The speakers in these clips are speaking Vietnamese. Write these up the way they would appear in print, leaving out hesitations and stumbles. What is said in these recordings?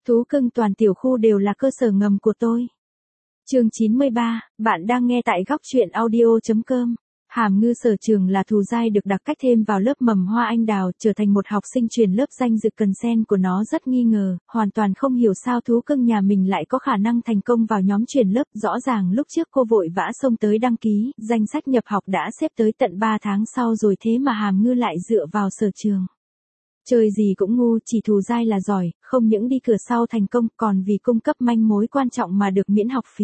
Thú cưng toàn tiểu khu đều là cơ sở ngầm của tôi. Chương 93, bạn đang nghe tại góc truyện audio.com. Hàm Ngư sở trường là Thù Giai được đặc cách thêm vào lớp mầm hoa anh đào, trở thành một học sinh truyền lớp danh dự cần sen của nó rất nghi ngờ, hoàn toàn không hiểu sao thú cưng nhà mình lại có khả năng thành công vào nhóm truyền lớp. Rõ ràng lúc trước cô vội vã xông tới đăng ký, danh sách nhập học đã xếp tới tận 3 tháng sau rồi, thế mà Hàm Ngư lại dựa vào sở trường. Chơi gì cũng ngu, chỉ Thù Giai là giỏi, không những đi cửa sau thành công còn vì cung cấp manh mối quan trọng mà được miễn học phí.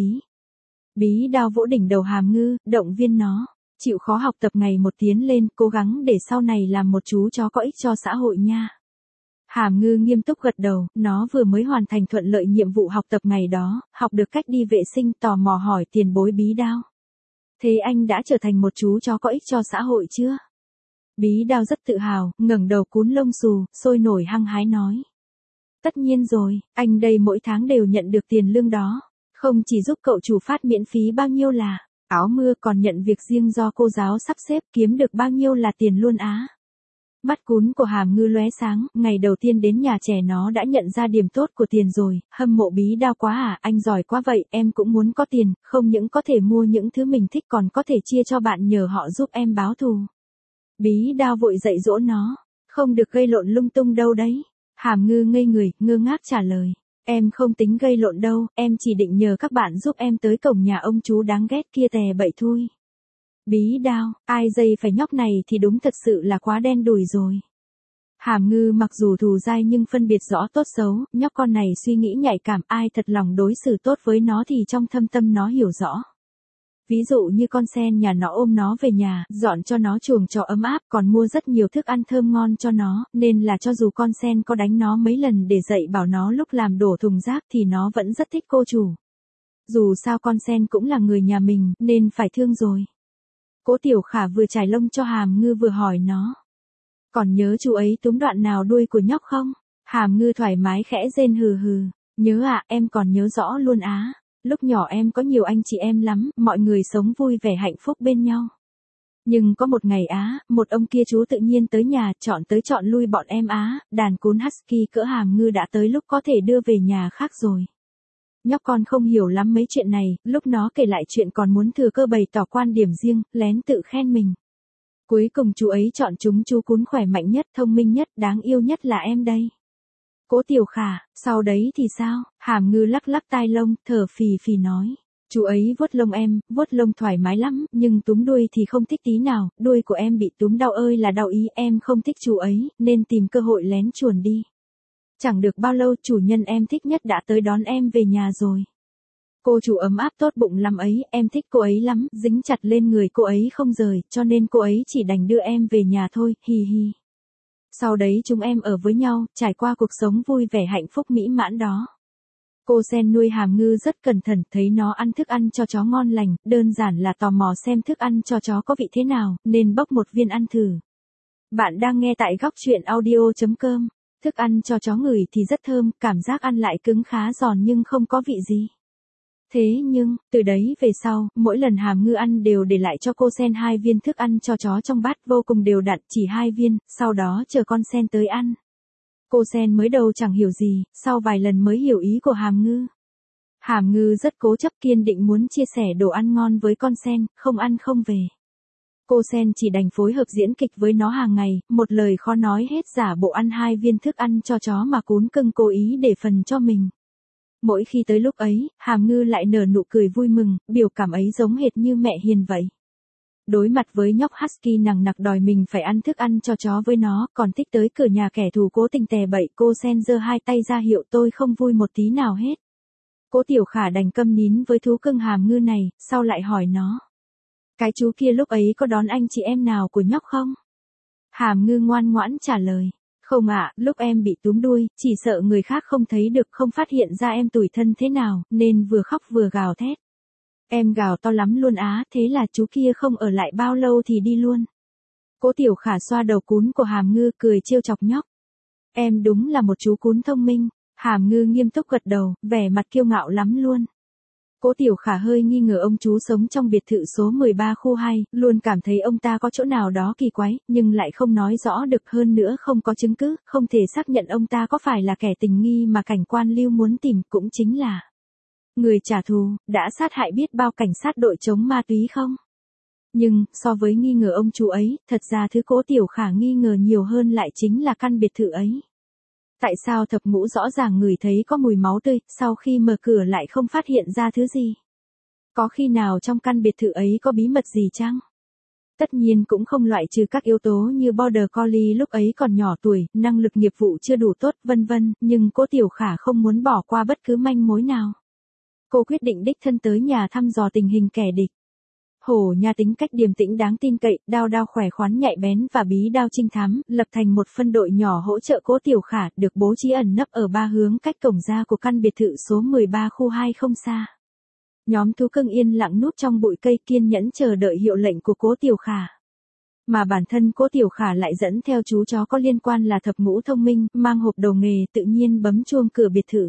Bí đao vỗ đỉnh đầu Hàm Ngư, động viên nó. Chịu khó học tập ngày một tiến lên, cố gắng để sau này làm một chú chó có ích cho xã hội nha. Hàm Ngư nghiêm túc gật đầu, nó vừa mới hoàn thành thuận lợi nhiệm vụ học tập ngày đó, học được cách đi vệ sinh, tò mò hỏi tiền bối Bí đao. Thế anh đã trở thành một chú chó có ích cho xã hội chưa? Bí đao rất tự hào, ngẩng đầu cún lông xù, sôi nổi hăng hái nói. Tất nhiên rồi, anh đây mỗi tháng đều nhận được tiền lương đó. Không chỉ giúp cậu chủ phát miễn phí bao nhiêu là áo mưa, còn nhận việc riêng do cô giáo sắp xếp, kiếm được bao nhiêu là tiền luôn á. Mắt cún của Hàm Ngư lóe sáng, ngày đầu tiên đến nhà trẻ nó đã nhận ra điểm tốt của tiền rồi, hâm mộ Bí đao quá à, anh giỏi quá vậy, em cũng muốn có tiền, không những có thể mua những thứ mình thích còn có thể chia cho bạn nhờ họ giúp em báo thù. Bí đao vội dạy dỗ nó, không được gây lộn lung tung đâu đấy. Hàm Ngư ngây người, ngơ ngác trả lời. Em không tính gây lộn đâu, em chỉ định nhờ các bạn giúp em tới cổng nhà ông chú đáng ghét kia tè bậy thôi. Bí đao, ai dây phải nhóc này thì đúng thật sự là quá đen đủi rồi. Hàm Ngư mặc dù Thù Giai nhưng phân biệt rõ tốt xấu, nhóc con này suy nghĩ nhạy cảm, ai thật lòng đối xử tốt với nó thì trong thâm tâm nó hiểu rõ. Ví dụ như con sen nhà nó ôm nó về nhà, dọn cho nó chuồng trọ ấm áp, còn mua rất nhiều thức ăn thơm ngon cho nó, nên là cho dù con sen có đánh nó mấy lần để dạy bảo nó lúc làm đổ thùng rác thì nó vẫn rất thích cô chủ. Dù sao con sen cũng là người nhà mình, nên phải thương rồi. Cố Tiểu Khả vừa chải lông cho Hàm Ngư vừa hỏi nó. Còn nhớ chú ấy túm đoạn nào đuôi của nhóc không? Hàm Ngư thoải mái khẽ rên hừ hừ. Nhớ à, em còn nhớ rõ luôn á. Lúc nhỏ em có nhiều anh chị em lắm, mọi người sống vui vẻ hạnh phúc bên nhau. Nhưng có một ngày á, một ông kia chú tự nhiên tới nhà, chọn tới chọn lui bọn em á, đàn cún husky cỡ Hàm Ngư đã tới lúc có thể đưa về nhà khác rồi. Nhóc con không hiểu lắm mấy chuyện này, lúc nó kể lại chuyện còn muốn thừa cơ bày tỏ quan điểm riêng, lén tự khen mình. Cuối cùng chú ấy chọn chúng chú cún khỏe mạnh nhất, thông minh nhất, đáng yêu nhất là em đây. Cố Tiểu Khả, sau đấy thì sao? Hàm Ngư lắc lắc tai lông, thở phì phì nói. Chú ấy vuốt lông em, vuốt lông thoải mái lắm, nhưng túm đuôi thì không thích tí nào, đuôi của em bị túm đau ơi là đau ý, em không thích chú ấy, nên tìm cơ hội lén chuồn đi. Chẳng được bao lâu chủ nhân em thích nhất đã tới đón em về nhà rồi. Cô chủ ấm áp tốt bụng lắm ấy, em thích cô ấy lắm, dính chặt lên người cô ấy không rời, cho nên cô ấy chỉ đành đưa em về nhà thôi, hi hi. Sau đấy chúng em ở với nhau, trải qua cuộc sống vui vẻ hạnh phúc mỹ mãn đó. Cô sen nuôi Hàm Ngư rất cẩn thận, thấy nó ăn thức ăn cho chó ngon lành, đơn giản là tò mò xem thức ăn cho chó có vị thế nào, nên bóc một viên ăn thử. Bạn đang nghe tại góc truyện audio.com. Thức ăn cho chó ngửi thì rất thơm, cảm giác ăn lại cứng khá giòn nhưng không có vị gì. Thế nhưng, từ đấy về sau, mỗi lần Hàm Ngư ăn đều để lại cho cô sen 2 viên thức ăn cho chó trong bát vô cùng đều đặn, chỉ 2 viên, sau đó chờ con sen tới ăn. Cô sen mới đầu chẳng hiểu gì, sau vài lần mới hiểu ý của Hàm Ngư. Hàm Ngư rất cố chấp kiên định muốn chia sẻ đồ ăn ngon với con sen, không ăn không về. Cô sen chỉ đành phối hợp diễn kịch với nó hàng ngày, một lời khó nói hết giả bộ ăn 2 viên thức ăn cho chó mà cún cưng cố ý để phần cho mình. Mỗi khi tới lúc ấy, Hàm Ngư lại nở nụ cười vui mừng, biểu cảm ấy giống hệt như mẹ hiền vậy. Đối mặt với nhóc husky nằng nặc đòi mình phải ăn thức ăn cho chó với nó, còn thích tới cửa nhà kẻ thù cố tình tè bậy, cô sen giơ 2 tay ra hiệu tôi không vui một tí nào hết. Cố Tiểu Khả đành câm nín với thú cưng Hàm Ngư này, sau lại hỏi nó. Cái chú kia lúc ấy có đón anh chị em nào của nhóc không? Hàm Ngư ngoan ngoãn trả lời. Không ạ, lúc em bị túm đuôi, chỉ sợ người khác không thấy được, không phát hiện ra em tủi thân thế nào, nên vừa khóc vừa gào thét. Em gào to lắm luôn á, thế là chú kia không ở lại bao lâu thì đi luôn. Cố Tiểu Khả xoa đầu cún của Hàm Ngư cười trêu chọc nhóc. Em đúng là một chú cún thông minh. Hàm Ngư nghiêm túc gật đầu, vẻ mặt kiêu ngạo lắm luôn. Cố Tiểu Khả hơi nghi ngờ ông chú sống trong biệt thự số 13 khu 2, luôn cảm thấy ông ta có chỗ nào đó kỳ quái, nhưng lại không nói rõ được, hơn nữa không có chứng cứ, không thể xác nhận ông ta có phải là kẻ tình nghi mà cảnh quan Lưu muốn tìm, cũng chính là người trả thù, đã sát hại biết bao cảnh sát đội chống ma túy không? Nhưng, so với nghi ngờ ông chú ấy, thật ra thứ Cố Tiểu Khả nghi ngờ nhiều hơn lại chính là căn biệt thự ấy. Tại sao Thập Ngũ rõ ràng ngửi thấy có mùi máu tươi, sau khi mở cửa lại không phát hiện ra thứ gì? Có khi nào trong căn biệt thự ấy có bí mật gì chăng? Tất nhiên cũng không loại trừ các yếu tố như Border Collie lúc ấy còn nhỏ tuổi, năng lực nghiệp vụ chưa đủ tốt, vân vân, nhưng Cố Tiểu Khả không muốn bỏ qua bất cứ manh mối nào. Cô quyết định đích thân tới nhà thăm dò tình hình kẻ địch. Hổ Nha tính cách điềm tĩnh đáng tin cậy, đao đao khỏe khoắn nhạy bén và bí đao trinh thám, lập thành một phân đội nhỏ hỗ trợ Cố Tiểu Khả, được bố trí ẩn nấp ở 3 hướng cách cổng ra của căn biệt thự số 13 khu 2 không xa. Nhóm thú cưng yên lặng núp trong bụi cây kiên nhẫn chờ đợi hiệu lệnh của Cố Tiểu Khả. Mà bản thân Cố Tiểu Khả lại dẫn theo chú chó có liên quan là Thập Ngũ thông minh, mang hộp đồ nghề, tự nhiên bấm chuông cửa biệt thự.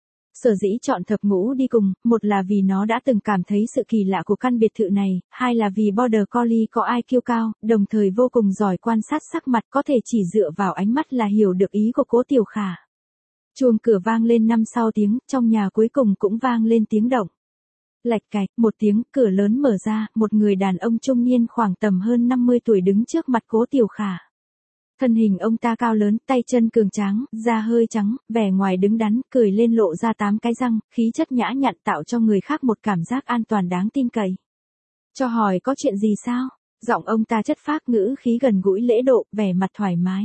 Sở dĩ chọn Thập Ngũ đi cùng, một là vì nó đã từng cảm thấy sự kỳ lạ của căn biệt thự này, hai là vì Border Collie có IQ cao, đồng thời vô cùng giỏi quan sát sắc mặt, có thể chỉ dựa vào ánh mắt là hiểu được ý của Cố Tiểu Khả. Chuông cửa vang lên 5-6 tiếng, trong nhà cuối cùng cũng vang lên tiếng động. Lạch cạch, một tiếng, cửa lớn mở ra, một người đàn ông trung niên khoảng tầm hơn 50 tuổi đứng trước mặt Cố Tiểu Khả. Thân hình ông ta cao lớn, tay chân cường tráng, da hơi trắng, vẻ ngoài đứng đắn, cười lên lộ ra 8 cái răng, khí chất nhã nhặn tạo cho người khác một cảm giác an toàn đáng tin cậy. Cho hỏi có chuyện gì sao? Giọng ông ta chất phác, ngữ khí gần gũi lễ độ, vẻ mặt thoải mái.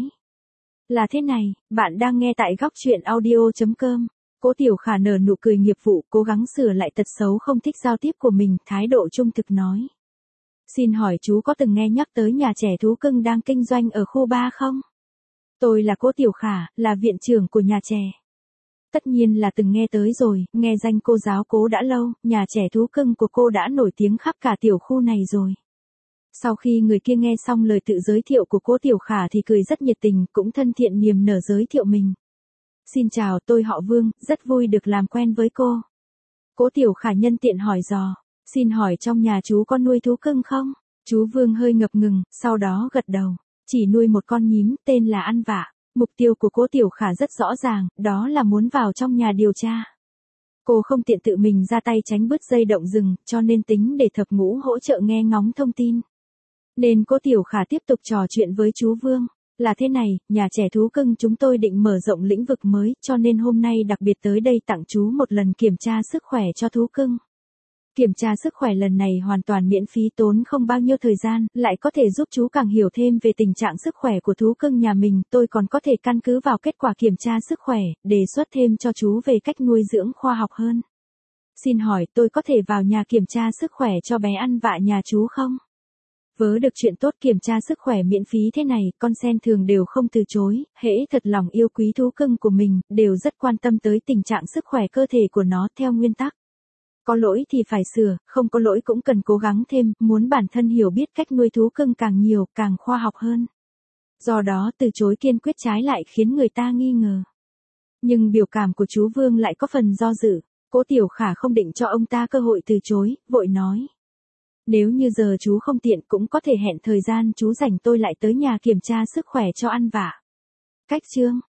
Là thế này, bạn đang nghe tại góc truyện audio.com. Cố Tiểu Khả nở nụ cười nghiệp vụ, cố gắng sửa lại tật xấu không thích giao tiếp của mình, thái độ trung thực nói. Xin hỏi chú có từng nghe nhắc tới nhà trẻ thú cưng đang kinh doanh ở khu 3 không? Tôi là Cố Tiểu Khả, là viện trưởng của nhà trẻ. Tất nhiên là từng nghe tới rồi, nghe danh cô giáo Cố đã lâu, nhà trẻ thú cưng của cô đã nổi tiếng khắp cả tiểu khu này rồi. Sau khi người kia nghe xong lời tự giới thiệu của Cố Tiểu Khả thì cười rất nhiệt tình, cũng thân thiện niềm nở giới thiệu mình. Xin chào, tôi họ Vương, rất vui được làm quen với cô. Cố Tiểu Khả nhân tiện hỏi dò, xin hỏi trong nhà chú có nuôi thú cưng không? Chú Vương hơi ngập ngừng, sau đó gật đầu. Chỉ nuôi một con nhím, tên là Ăn Vạ. Mục tiêu của Cố Tiểu Khả rất rõ ràng, đó là muốn vào trong nhà điều tra. Cô không tiện tự mình ra tay tránh bứt dây động rừng, cho nên tính để Thập Ngũ hỗ trợ nghe ngóng thông tin. Nên Cố Tiểu Khả tiếp tục trò chuyện với chú Vương. Là thế này, nhà trẻ thú cưng chúng tôi định mở rộng lĩnh vực mới, cho nên hôm nay đặc biệt tới đây tặng chú một lần kiểm tra sức khỏe cho thú cưng. Kiểm tra sức khỏe lần này hoàn toàn miễn phí, tốn không bao nhiêu thời gian, lại có thể giúp chú càng hiểu thêm về tình trạng sức khỏe của thú cưng nhà mình. Tôi còn có thể căn cứ vào kết quả kiểm tra sức khỏe, đề xuất thêm cho chú về cách nuôi dưỡng khoa học hơn. Xin hỏi tôi có thể vào nhà kiểm tra sức khỏe cho bé Ăn Vạ nhà chú không? Vớ được chuyện tốt kiểm tra sức khỏe miễn phí thế này, con sen thường đều không từ chối, hễ thật lòng yêu quý thú cưng của mình, đều rất quan tâm tới tình trạng sức khỏe cơ thể của nó theo nguyên tắc. Có lỗi thì phải sửa, không có lỗi cũng cần cố gắng thêm, muốn bản thân hiểu biết cách nuôi thú cưng càng nhiều, càng khoa học hơn. Do đó từ chối kiên quyết trái lại khiến người ta nghi ngờ. Nhưng biểu cảm của chú Vương lại có phần do dự, Cố Tiểu Khả không định cho ông ta cơ hội từ chối, vội nói. Nếu như giờ chú không tiện cũng có thể hẹn thời gian chú rảnh tôi lại tới nhà kiểm tra sức khỏe cho Ăn Vạ. Cách chương